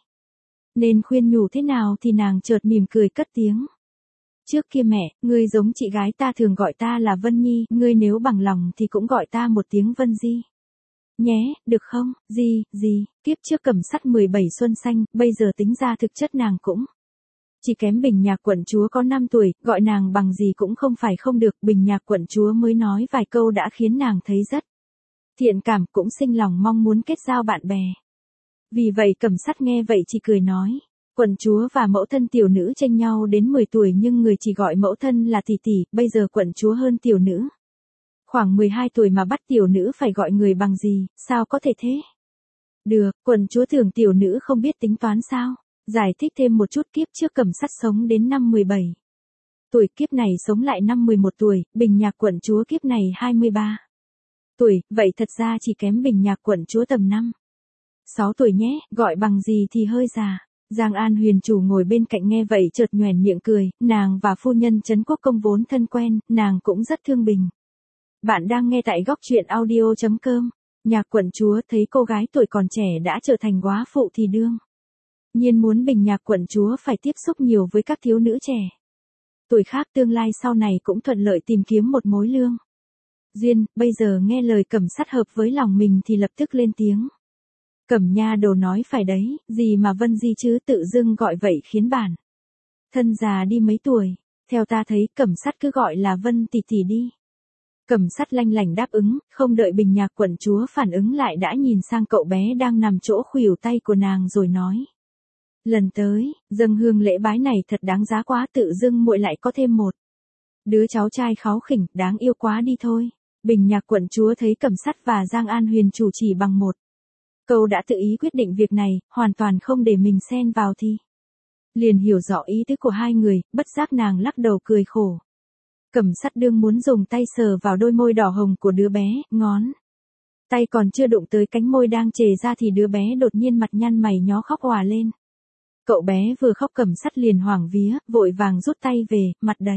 nên khuyên nhủ thế nào thì nàng chợt mỉm cười cất tiếng. Trước kia mẹ, ngươi giống chị gái ta thường gọi ta là Vân Nhi, ngươi nếu bằng lòng thì cũng gọi ta một tiếng Vân Di nhé, được không? Gì, kiếp trước Cẩm Sắt 17 xuân xanh, bây giờ tính ra thực chất nàng cũng chỉ kém Bình Nhạc quận chúa có 5 tuổi, gọi nàng bằng gì cũng không phải không được. Bình Nhạc quận chúa mới nói vài câu đã khiến nàng thấy rất thiện cảm, cũng sinh lòng mong muốn kết giao bạn bè. Vì vậy Cẩm Sắt nghe vậy chỉ cười nói, quận chúa và mẫu thân tiểu nữ chênh nhau đến 10 tuổi nhưng người chỉ gọi mẫu thân là tỷ tỷ, bây giờ quận chúa hơn tiểu nữ khoảng 12 tuổi mà bắt tiểu nữ phải gọi người bằng gì, sao có thể thế? Được, quận chúa tưởng tiểu nữ không biết tính toán sao? Giải thích thêm một chút, kiếp trước Cẩm Sắt sống đến năm 17 tuổi, kiếp này sống lại năm 11 tuổi, Bình Nhạc quận chúa kiếp này 23 tuổi, vậy thật ra chỉ kém Bình Nhạc quận chúa tầm 6 tuổi nhé, gọi bằng gì thì hơi già. Giang An Huyền chủ ngồi bên cạnh nghe vậy chợt nhoẻn miệng cười, nàng và phu nhân trấn quốc công vốn thân quen, nàng cũng rất thương Bình. Bạn đang nghe tại góc truyện audio.com. Nhạc quận chúa thấy cô gái tuổi còn trẻ đã trở thành góa phụ thì đương nhiên muốn Bình Nhạc quận chúa phải tiếp xúc nhiều với các thiếu nữ trẻ tuổi khác, tương lai sau này cũng thuận lợi tìm kiếm một mối lương duyên. Bây giờ nghe lời Cẩm Sắt hợp với lòng mình thì lập tức lên tiếng. Cẩm nha đầu nói phải đấy, gì mà Vân Di chứ, tự dưng gọi vậy khiến bản thân già đi mấy tuổi. Theo ta thấy Cẩm Sắt cứ gọi là Vân tỷ tỷ đi. Cẩm Sắt lanh lảnh đáp ứng, không đợi Bình Nhạc quận chúa phản ứng lại đã nhìn sang cậu bé đang nằm chỗ khuỷu tay của nàng rồi nói. Lần tới, dâng hương lễ bái này thật đáng giá quá, tự dưng muội lại có thêm một đứa cháu trai kháu khỉnh, đáng yêu quá đi thôi. Bình Nhạc quận chúa thấy Cẩm Sắt và Giang An Huyền chủ chỉ bằng một Câu đã tự ý quyết định việc này, hoàn toàn không để mình xen vào thì. Liền hiểu rõ ý tứ của hai người, bất giác nàng lắc đầu cười khổ. Cẩm Sắt đương muốn dùng tay sờ vào đôi môi đỏ hồng của đứa bé, ngón tay còn chưa đụng tới cánh môi đang trề ra thì đứa bé đột nhiên mặt nhăn mày nhó khóc òa lên. Cậu bé vừa khóc Cẩm Sắt liền hoảng vía, vội vàng rút tay về, mặt đầy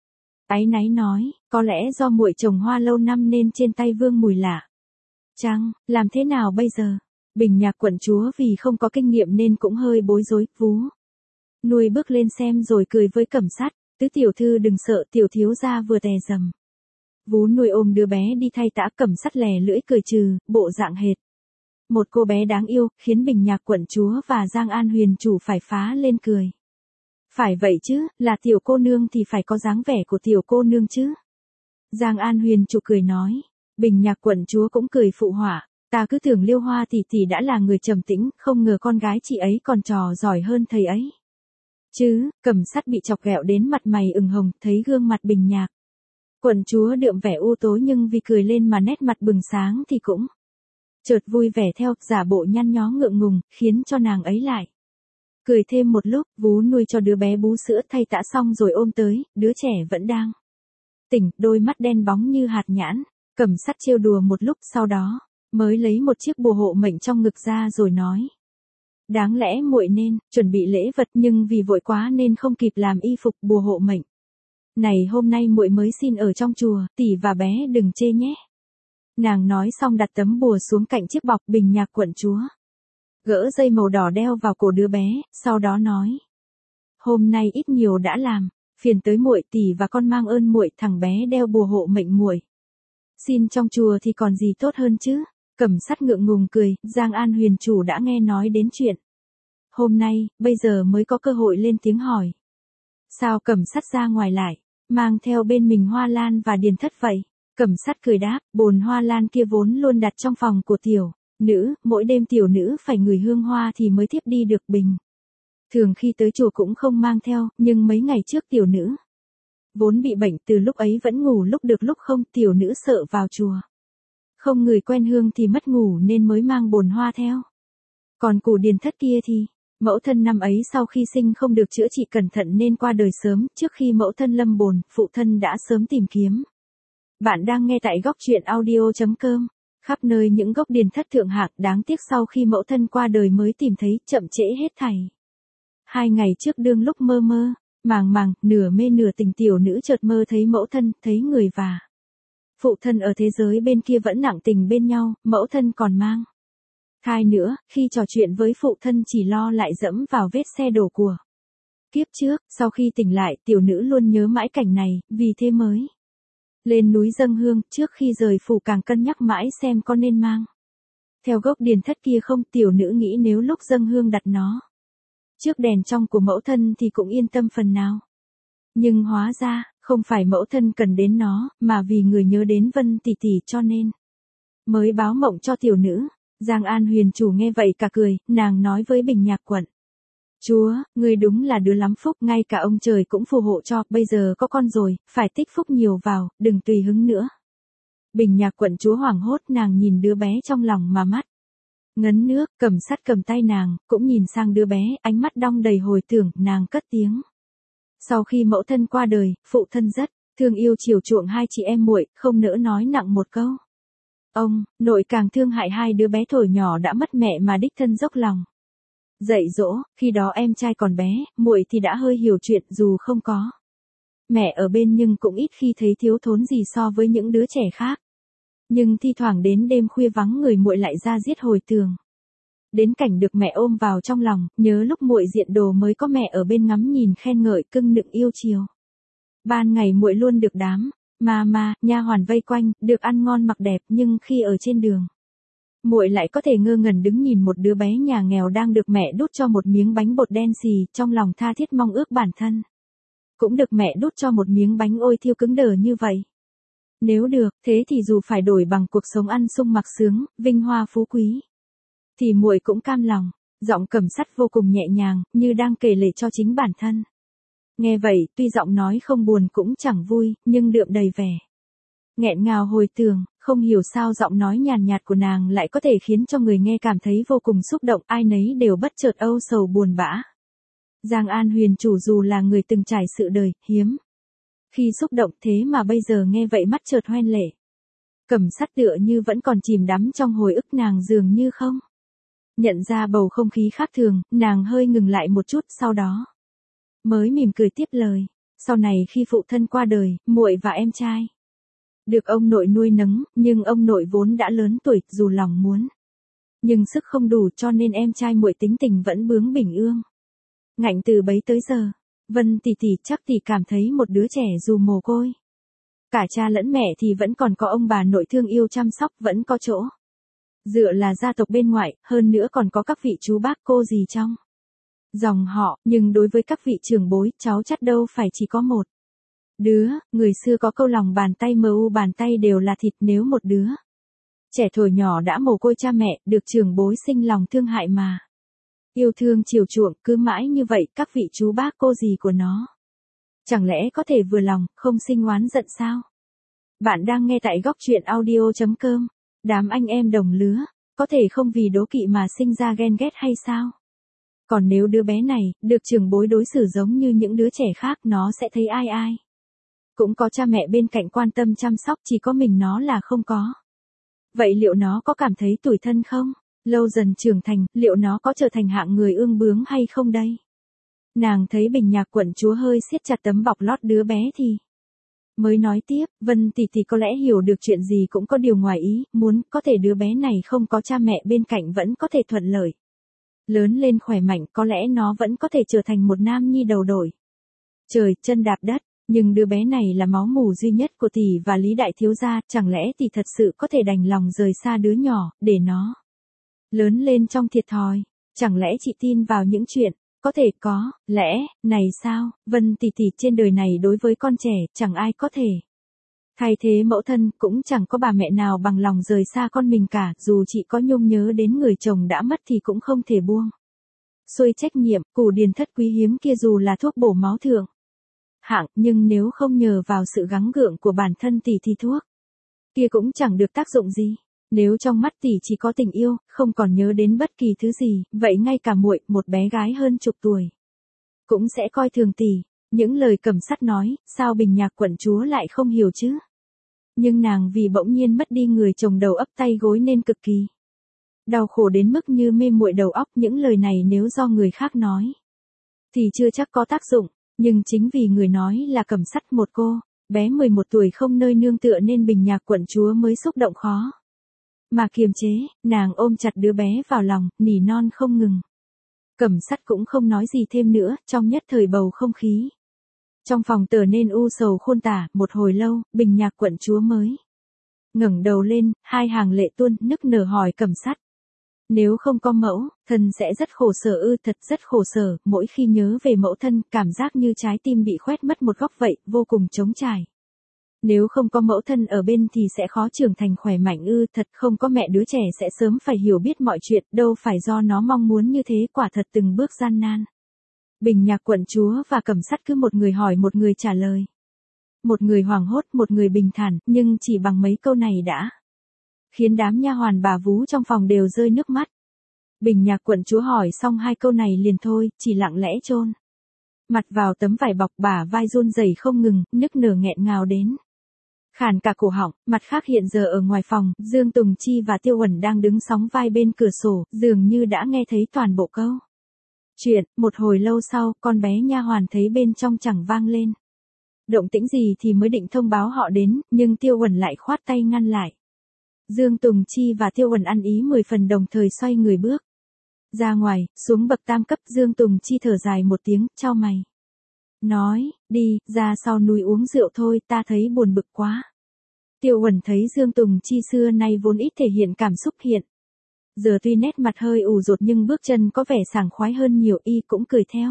áy náy nói, có lẽ do muội trồng hoa lâu năm nên trên tay vương mùi lạ. Chăng, làm thế nào bây giờ? Bình Nhạc quận chúa vì không có kinh nghiệm nên cũng hơi bối rối, Vú Nuôi bước lên xem rồi cười với Cẩm Sắt, tứ tiểu thư đừng sợ, tiểu thiếu gia vừa tè dầm. Vú Nuôi ôm đứa bé đi thay tã, Cẩm Sắt lè lưỡi cười trừ, bộ dạng hệt một cô bé đáng yêu, khiến Bình Nhạc quận chúa và Giang An huyền chủ phải phá lên cười. Phải vậy chứ, là tiểu cô nương thì phải có dáng vẻ của tiểu cô nương chứ. Giang An huyền chủ cười nói, Bình Nhạc quận chúa cũng cười phụ họa, ta cứ tưởng Liêu Hoa tỷ tỷ đã là người trầm tĩnh, không ngờ con gái chị ấy còn trò giỏi hơn thầy ấy. Chứ, Cẩm Sắt bị chọc ghẹo đến mặt mày ửng hồng, thấy gương mặt Bình Nhạc quận chúa đượm vẻ u tối nhưng vì cười lên mà nét mặt bừng sáng thì cũng chợt vui vẻ theo, giả bộ nhăn nhó ngượng ngùng, khiến cho nàng ấy lại cười thêm một lúc. Vú Nuôi cho đứa bé bú sữa thay tã xong rồi ôm tới, đứa trẻ vẫn đang tỉnh, đôi mắt đen bóng như hạt nhãn. Cẩm Sắt trêu đùa một lúc sau đó mới lấy một chiếc bùa hộ mệnh trong ngực ra rồi nói, đáng lẽ muội nên chuẩn bị lễ vật nhưng vì vội quá nên không kịp làm y phục bùa hộ mệnh này, hôm nay muội mới xin ở trong chùa, tỷ và bé đừng chê nhé. Nàng nói xong đặt tấm bùa xuống cạnh chiếc bọc. Bình Nhạc quận chúa gỡ dây màu đỏ đeo vào cổ đứa bé, sau đó nói, hôm nay ít nhiều đã làm phiền tới muội, tỷ và con mang ơn muội, thằng bé đeo bùa hộ mệnh muội xin trong chùa thì còn gì tốt hơn chứ. Cẩm Sắt ngượng ngùng cười, Giang An huyền chủ đã nghe nói đến chuyện hôm nay, bây giờ mới có cơ hội lên tiếng hỏi. Sao Cẩm Sắt ra ngoài lại mang theo bên mình hoa lan và điền thất vậy? Cẩm Sắt cười đáp, bồn hoa lan kia vốn luôn đặt trong phòng của tiểu nữ, mỗi đêm tiểu nữ phải ngửi hương hoa thì mới thiếp đi được. Bình thường khi tới chùa cũng không mang theo, nhưng mấy ngày trước tiểu nữ vốn bị bệnh, từ lúc ấy vẫn ngủ lúc được lúc không, tiểu nữ sợ vào chùa không ngửi quen hương thì mất ngủ nên mới mang bồn hoa theo. Còn củ điền thất kia thì mẫu thân năm ấy sau khi sinh không được chữa trị cẩn thận nên qua đời sớm, trước khi mẫu thân lâm bồn, phụ thân đã sớm tìm kiếm. Bạn đang nghe tại góc truyện audio.com, khắp nơi những gốc điền thất thượng hạng, đáng tiếc sau khi mẫu thân qua đời mới tìm thấy, chậm trễ hết thảy. 2 ngày trước đương lúc mơ mơ màng, nửa mê nửa tỉnh, tiểu nữ chợt mơ thấy mẫu thân, thấy người và phụ thân ở thế giới bên kia vẫn nặng tình bên nhau, mẫu thân còn mang thai nữa, khi trò chuyện với phụ thân chỉ lo lại dẫm vào vết xe đổ của kiếp trước. Sau khi tỉnh lại, tiểu nữ luôn nhớ mãi cảnh này, vì thế mới lên núi dâng hương, trước khi rời phủ càng cân nhắc mãi xem có nên mang theo gốc điền thất kia không. Tiểu nữ nghĩ nếu lúc dâng hương đặt nó trước đèn trong của mẫu thân thì cũng yên tâm phần nào. Nhưng hóa ra, không phải mẫu thân cần đến nó, mà vì người nhớ đến Vân tỷ tỷ cho nên mới báo mộng cho tiểu nữ. Giang An huyền chủ nghe vậy cả cười, nàng nói với Bình Nhạc quận chúa, người đúng là đứa lắm phúc, ngay cả ông trời cũng phù hộ cho, bây giờ có con rồi, phải tích phúc nhiều vào, đừng tùy hứng nữa. Bình Nhạc quận chúa hoảng hốt, nàng nhìn đứa bé trong lòng mà mắt ngấn nước. Cẩm Sắt cầm tay nàng, cũng nhìn sang đứa bé, ánh mắt đong đầy hồi tưởng. Nàng cất tiếng, sau khi mẫu thân qua đời, phụ thân rất thương yêu chiều chuộng hai chị em muội, không nỡ nói nặng một câu. Ông nội càng thương hại hai đứa bé thổi nhỏ đã mất mẹ mà đích thân dốc lòng dạy dỗ. Khi đó em trai còn bé, muội thì đã hơi hiểu chuyện, dù không có mẹ ở bên nhưng cũng ít khi thấy thiếu thốn gì so với những đứa trẻ khác. Nhưng thi thoảng đến đêm khuya vắng người, muội lại ra giết hồi tưởng đến cảnh được mẹ ôm vào trong lòng, nhớ lúc muội diện đồ mới có mẹ ở bên ngắm nhìn khen ngợi cưng nựng yêu chiều. Ban ngày muội luôn được đám nha hoàn vây quanh, được ăn ngon mặc đẹp, nhưng khi ở trên đường, muội lại có thể ngơ ngẩn đứng nhìn một đứa bé nhà nghèo đang được mẹ đút cho một miếng bánh bột đen xì, trong lòng tha thiết mong ước bản thân cũng được mẹ đút cho một miếng bánh ôi thiêu cứng đờ như vậy. Nếu được, thế thì dù phải đổi bằng cuộc sống ăn sung mặc sướng, vinh hoa phú quý, thì muội cũng cam lòng. Giọng Cẩm Sắt vô cùng nhẹ nhàng, như đang kể lể cho chính bản thân. Nghe vậy, tuy giọng nói không buồn cũng chẳng vui, nhưng đượm đầy vẻ nghẹn ngào hồi tưởng. Không hiểu sao giọng nói nhàn nhạt của nàng lại có thể khiến cho người nghe cảm thấy vô cùng xúc động, ai nấy đều bất chợt âu sầu buồn bã. Giang An Huyền chủ dù là người từng trải sự đời, hiếm khi xúc động thế mà bây giờ nghe vậy mắt chợt hoen lệ. Cẩm Sắt tựa như vẫn còn chìm đắm trong hồi ức nàng dường như không. Nhận ra bầu không khí khác thường, nàng hơi ngừng lại một chút sau đó mới mỉm cười tiếp lời. Sau này khi phụ thân qua đời, muội và em trai được ông nội nuôi nấng, nhưng ông nội vốn đã lớn tuổi, dù lòng muốn nhưng sức không đủ cho nên em trai muội tính tình vẫn bướng bỉnh ương ngạnh từ bấy tới giờ. Vân tỷ tỷ, chắc tỷ cảm thấy một đứa trẻ dù mồ côi cả cha lẫn mẹ thì vẫn còn có ông bà nội thương yêu chăm sóc, vẫn có chỗ dựa là gia tộc bên ngoại, hơn nữa còn có các vị chú bác cô dì trong dòng họ, nhưng đối với các vị trưởng bối, cháu chắc đâu phải chỉ có một đứa. Người xưa có câu lòng bàn tay bàn tay đều là thịt, nếu một đứa trẻ thuở nhỏ đã mồ côi cha mẹ, được trưởng bối sinh lòng thương hại mà yêu thương chiều chuộng, cứ mãi như vậy, các vị chú bác cô dì của nó chẳng lẽ có thể vừa lòng, không sinh oán giận sao? Bạn đang nghe tại góc truyện audio.com. Đám anh em đồng lứa, có thể không vì đố kỵ mà sinh ra ghen ghét hay sao? Còn nếu đứa bé này, được trưởng bối đối xử giống như những đứa trẻ khác, nó sẽ thấy ai cũng có cha mẹ bên cạnh quan tâm chăm sóc, chỉ có mình nó là không có. Vậy liệu nó có cảm thấy tủi thân không? Lâu dần trưởng thành, liệu nó có trở thành hạng người ương bướng hay không đây? Nàng thấy Bình Nhạc quận chúa hơi siết chặt tấm bọc lót đứa bé thì mới nói tiếp. Vân tỷ tỷ có lẽ hiểu được chuyện gì cũng có điều ngoài ý, muốn có thể đứa bé này không có cha mẹ bên cạnh vẫn có thể thuận lợi lớn lên khỏe mạnh, có lẽ nó vẫn có thể trở thành một nam nhi đầu đổi trời, chân đạp đất. Nhưng đứa bé này là máu mủ duy nhất của tỷ và Lý đại thiếu gia, chẳng lẽ tỷ thật sự có thể đành lòng rời xa đứa nhỏ, để nó lớn lên trong thiệt thòi? Chẳng lẽ chị tin vào những chuyện có thể có lẽ này sao? Vân tỷ tỷ, trên đời này đối với con trẻ, chẳng ai có thể thay thế mẫu thân, cũng chẳng có bà mẹ nào bằng lòng rời xa con mình cả, dù chị có nhung nhớ đến người chồng đã mất thì cũng không thể buông xuôi trách nhiệm. Củ điền thất quý hiếm kia dù là thuốc bổ máu thượng hạng, nhưng nếu không nhờ vào sự gắng gượng của bản thân tỷ thì thuốc kia cũng chẳng được tác dụng gì. Nếu trong mắt tỷ chỉ có tình yêu, không còn nhớ đến bất kỳ thứ gì, vậy ngay cả muội, một bé gái hơn chục tuổi cũng sẽ coi thường tỷ. Những lời Cẩm Sắt nói, sao Bình Nhạc quận chúa lại không hiểu chứ? Nhưng nàng vì bỗng nhiên mất đi người chồng đầu ấp tay gối nên cực kỳ đau khổ đến mức như mê muội đầu óc. Những lời này nếu do người khác nói thì chưa chắc có tác dụng, nhưng chính vì người nói là Cẩm Sắt, một cô bé 11 tuổi không nơi nương tựa, nên Bình Nhạc quận chúa mới xúc động khó mà kiềm chế. Nàng ôm chặt đứa bé vào lòng, nỉ non không ngừng. Cẩm Sắt cũng không nói gì thêm nữa, trong nhất thời bầu không khí trong phòng trở nên u sầu khôn tả. Một hồi lâu, Bình Nhạc quận chúa mới ngẩng đầu lên, hai hàng lệ tuôn, nức nở hỏi Cẩm Sắt: nếu không có mẫu thân sẽ rất khổ sở ư? Thật rất khổ sở, mỗi khi nhớ về mẫu thân, cảm giác như trái tim bị khoét mất một góc vậy, vô cùng trống trải. Nếu không có mẫu thân ở bên thì sẽ khó trưởng thành khỏe mạnh ư? Thật không có mẹ đứa trẻ sẽ sớm phải hiểu biết mọi chuyện, đâu phải do nó mong muốn như thế, quả thật từng bước gian nan. Bình Nhạc quận chúa và Cẩm Sắt cứ một người hỏi một người trả lời. Một người hoảng hốt, một người bình thản, nhưng chỉ bằng mấy câu này đã khiến đám nha hoàn bà vú trong phòng đều rơi nước mắt. Bình Nhạc quận chúa hỏi xong hai câu này liền thôi, chỉ lặng lẽ chôn mặt vào tấm vải bọc, bả vai run rẩy không ngừng, nức nở nghẹn ngào đến khàn cả cổ họng. Mặt khác hiện giờ ở ngoài phòng, Dương Tùng Chi và Tiêu Uẩn đang đứng sóng vai bên cửa sổ, dường như đã nghe thấy toàn bộ câu chuyện. Một hồi lâu sau, con bé nha hoàn thấy bên trong chẳng vang lên động tĩnh gì thì mới định thông báo họ đến, nhưng Tiêu Uẩn lại khoát tay ngăn lại. Dương Tùng Chi và Tiêu Uẩn ăn ý 10 phần đồng thời xoay người bước ra ngoài, xuống bậc tam cấp. Dương Tùng Chi thở dài một tiếng, chau mày nói: đi, ra sau núi uống rượu thôi, ta thấy buồn bực quá. Tiêu Uẩn thấy Dương Tùng Chi xưa nay vốn ít thể hiện cảm xúc, hiện giờ tuy nét mặt hơi ủ rột nhưng bước chân có vẻ sảng khoái hơn nhiều, y cũng cười theo.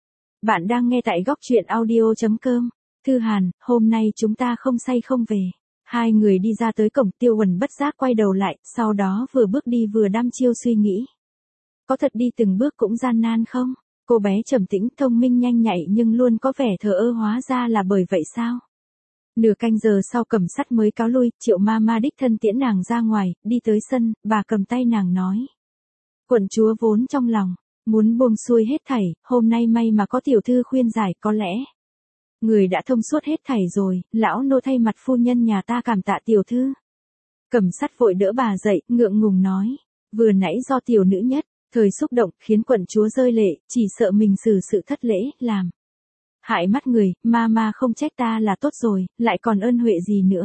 Bạn đang nghe tại góc truyện audio.com. Thư Hàn, hôm nay chúng ta không say không về. Hai người đi ra tới cổng, Tiêu Uẩn bất giác quay đầu lại, sau đó vừa bước đi vừa đăm chiêu suy nghĩ. Có thật đi từng bước cũng gian nan không? Cô bé trầm tĩnh, thông minh nhanh nhạy nhưng luôn có vẻ thờ ơ, hóa ra là bởi vậy sao? Nửa canh giờ sau Cẩm Sắt mới cáo lui, Triệu Mama đích thân tiễn nàng ra ngoài, đi tới sân, bà cầm tay nàng nói. Quận chúa vốn trong lòng, muốn buông xuôi hết thảy, hôm nay may mà có tiểu thư khuyên giải có lẽ. Người đã thông suốt hết thảy rồi, lão nô thay mặt phu nhân nhà ta cảm tạ tiểu thư. Cẩm Sắt vội đỡ bà dậy, ngượng ngùng nói. Vừa nãy do tiểu nữ nhất, thời xúc động, khiến quận chúa rơi lệ, chỉ sợ mình xử sự thất lễ, làm. Hại mắt người, Mama không trách ta là tốt rồi, lại còn ơn huệ gì nữa.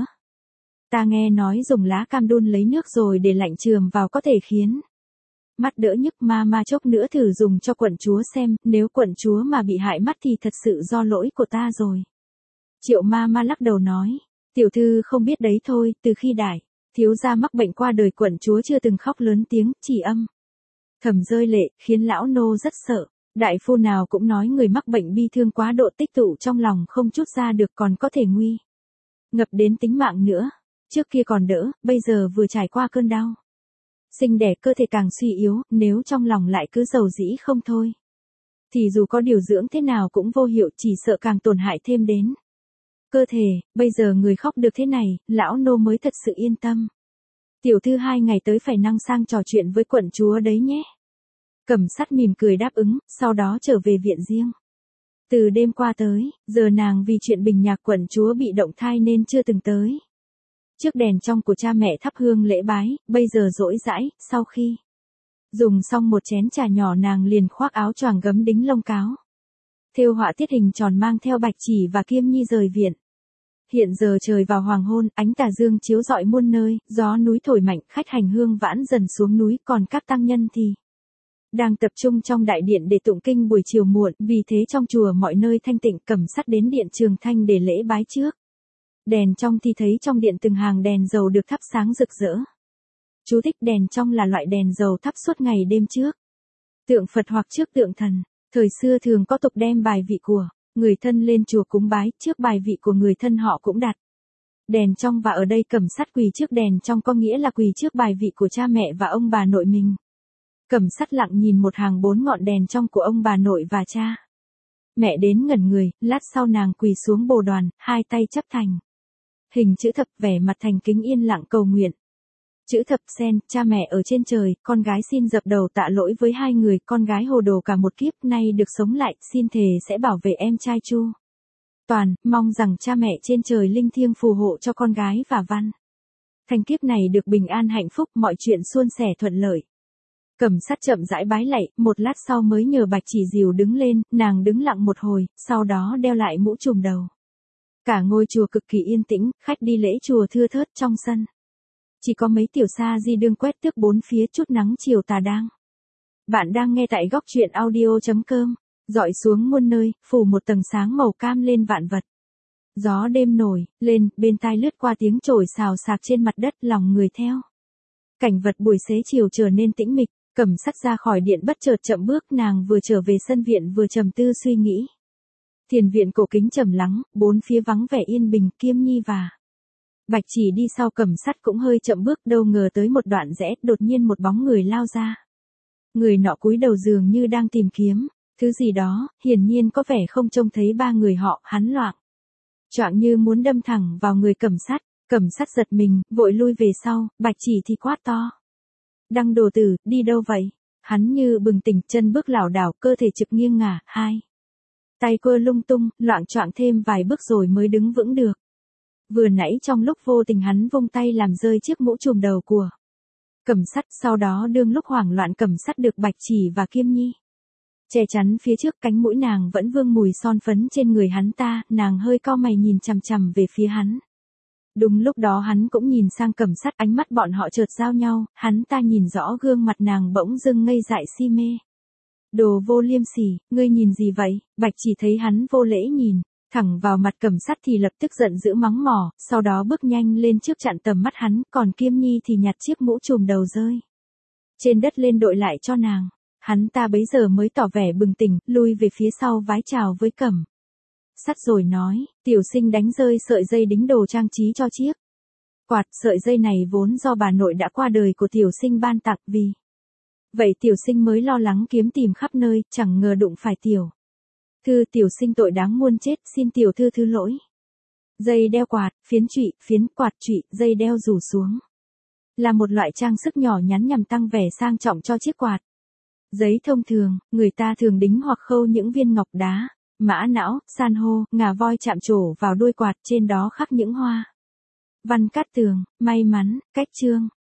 Ta nghe nói dùng lá cam đun lấy nước rồi để lạnh chườm vào có thể khiến mắt đỡ nhức, Mama chốc nữa thử dùng cho quận chúa xem, nếu quận chúa mà bị hại mắt thì thật sự do lỗi của ta rồi. Triệu Mama lắc đầu nói, tiểu thư không biết đấy thôi, từ khi đại thiếu gia mắc bệnh qua đời quận chúa chưa từng khóc lớn tiếng, chỉ âm thầm rơi lệ, khiến lão nô rất sợ. Đại phu nào cũng nói người mắc bệnh bi thương quá độ tích tụ trong lòng không chút ra được còn có thể nguy ngập đến tính mạng nữa. Trước kia còn đỡ, bây giờ vừa trải qua cơn đau sinh đẻ cơ thể càng suy yếu, nếu trong lòng lại cứ dầu dĩ không thôi, thì dù có điều dưỡng thế nào cũng vô hiệu, chỉ sợ càng tổn hại thêm đến cơ thể. Bây giờ người khóc được thế này, lão nô mới thật sự yên tâm. Tiểu thư 2 ngày tới phải năng sang trò chuyện với quận chúa đấy nhé. Cẩm Sắt mỉm cười đáp ứng, sau đó trở về viện riêng. Từ đêm qua tới, giờ nàng vì chuyện bình nhạc quận chúa bị động thai nên chưa từng tới trước đèn trong của cha mẹ thắp hương lễ bái, bây giờ rỗi rãi, sau khi dùng xong một chén trà nhỏ nàng liền khoác áo choàng gấm đính lông cáo. Thêu họa tiết hình tròn mang theo Bạch Chỉ và Kiêm Nhi rời viện. Hiện giờ trời vào hoàng hôn, ánh tà dương chiếu rọi muôn nơi, gió núi thổi mạnh, khách hành hương vãn dần xuống núi, còn các tăng nhân thì đang tập trung trong đại điện để tụng kinh buổi chiều muộn, vì thế trong chùa mọi nơi thanh tịnh. Cẩm Sắt đến điện Trường Thanh để lễ bái trước. Đèn trong thì thấy trong điện từng hàng đèn dầu được thắp sáng rực rỡ. Chú thích: đèn trong là loại đèn dầu thắp suốt ngày đêm trước tượng Phật hoặc trước tượng thần. Thời xưa thường có tục đem bài vị của người thân lên chùa cúng bái, trước bài vị của người thân họ cũng đặt đèn trong, và ở đây Cẩm Sắt quỳ trước đèn trong có nghĩa là quỳ trước bài vị của cha mẹ và ông bà nội mình. Cẩm Sắt lặng nhìn một hàng 4 ngọn đèn trong của ông bà nội và cha mẹ đến ngẩn người, lát sau nàng quỳ xuống bồ đoàn, 2 tay chắp thành hình chữ thập, vẻ mặt thành kính yên lặng cầu nguyện. Chữ thập sen: cha mẹ ở trên trời, con gái xin dập đầu tạ lỗi với 2 người, con gái hồ đồ cả một kiếp, nay được sống lại, xin thề sẽ bảo vệ em trai Chu Toàn, mong rằng cha mẹ trên trời linh thiêng phù hộ cho con gái và Văn Thành kiếp này được bình an hạnh phúc, mọi chuyện suôn sẻ thuận lợi. Cẩm Sắt chậm rãi bái lạy, một lát sau mới nhờ Bạch Chỉ dìu đứng lên, nàng đứng lặng một hồi, sau đó đeo lại mũ trùm đầu. Cả ngôi chùa cực kỳ yên tĩnh, khách đi lễ chùa thưa thớt, trong sân chỉ có mấy tiểu sa di đương quét tước bốn phía, chút nắng chiều tà đang. Bạn đang nghe tại góc truyện audio.com. Dọi xuống muôn nơi, phủ một tầng sáng màu cam lên vạn vật. Gió đêm nổi lên, bên tai lướt qua tiếng chổi xào xạc trên mặt đất, lòng người theo cảnh vật buổi xế chiều trở nên tĩnh mịch. Cẩm Sắt ra khỏi điện bất chợt chậm bước, nàng vừa trở về sân viện vừa trầm tư suy nghĩ. Thiền viện cổ kính trầm lắng, bốn phía vắng vẻ yên bình. Kiêm Nhi và Bạch Chỉ đi sau Cẩm Sắt cũng hơi chậm bước, đâu ngờ tới một đoạn rẽ, đột nhiên một bóng người lao ra. Người nọ cúi đầu dường như đang tìm kiếm thứ gì đó, hiển nhiên có vẻ không trông thấy 3 người họ, hắn loạng choạng như muốn đâm thẳng vào người Cẩm Sắt. Cẩm Sắt giật mình, vội lui về sau. Bạch Chỉ thì quát to: Đăng đồ tử, đi đâu vậy? Hắn như bừng tỉnh, chân bước lảo đảo, cơ thể trực nghiêng ngả, 2 tay quơ lung tung, loạng choạng thêm vài bước rồi mới đứng vững được. Vừa nãy trong lúc vô tình hắn vung tay làm rơi chiếc mũ trùm đầu của Cẩm Sắt, sau đó đương lúc hoảng loạn Cẩm Sắt được Bạch Chỉ và Kiêm Nhi che chắn phía trước, cánh mũi nàng vẫn vương mùi son phấn trên người hắn ta, nàng hơi cau mày nhìn chằm chằm về phía hắn. Đúng lúc đó hắn cũng nhìn sang Cẩm Sắt, ánh mắt bọn họ chợt giao nhau, hắn ta nhìn rõ gương mặt nàng bỗng dưng ngây dại si mê. Đồ vô liêm sỉ, ngươi nhìn gì vậy? Bạch Chỉ thấy hắn vô lễ nhìn thẳng vào mặt Cẩm Sắt thì lập tức giận dữ mắng mỏ, sau đó bước nhanh lên trước chặn tầm mắt hắn, còn Kiêm Nhi thì nhặt chiếc mũ trùm đầu rơi trên đất lên đội lại cho nàng. Hắn ta bấy giờ mới tỏ vẻ bừng tỉnh, lui về phía sau vái chào với Cẩm Sắt rồi nói: Tiểu sinh đánh rơi sợi dây đính đồ trang trí cho chiếc quạt, sợi dây này vốn do bà nội đã qua đời của tiểu sinh ban tặng, vì vậy tiểu sinh mới lo lắng kiếm tìm khắp nơi, chẳng ngờ đụng phải tiểu thư, tiểu sinh tội đáng muôn chết, xin tiểu thư thứ lỗi. Dây đeo quạt, phiến quạt trụy, dây đeo rủ xuống. Là một loại trang sức nhỏ nhắn nhằm tăng vẻ sang trọng cho chiếc quạt. Giấy thông thường, người ta thường đính hoặc khâu những viên ngọc đá, mã não, san hô, ngà voi chạm trổ vào đuôi quạt, trên đó khắc những hoa văn cát tường, may mắn, cách chương.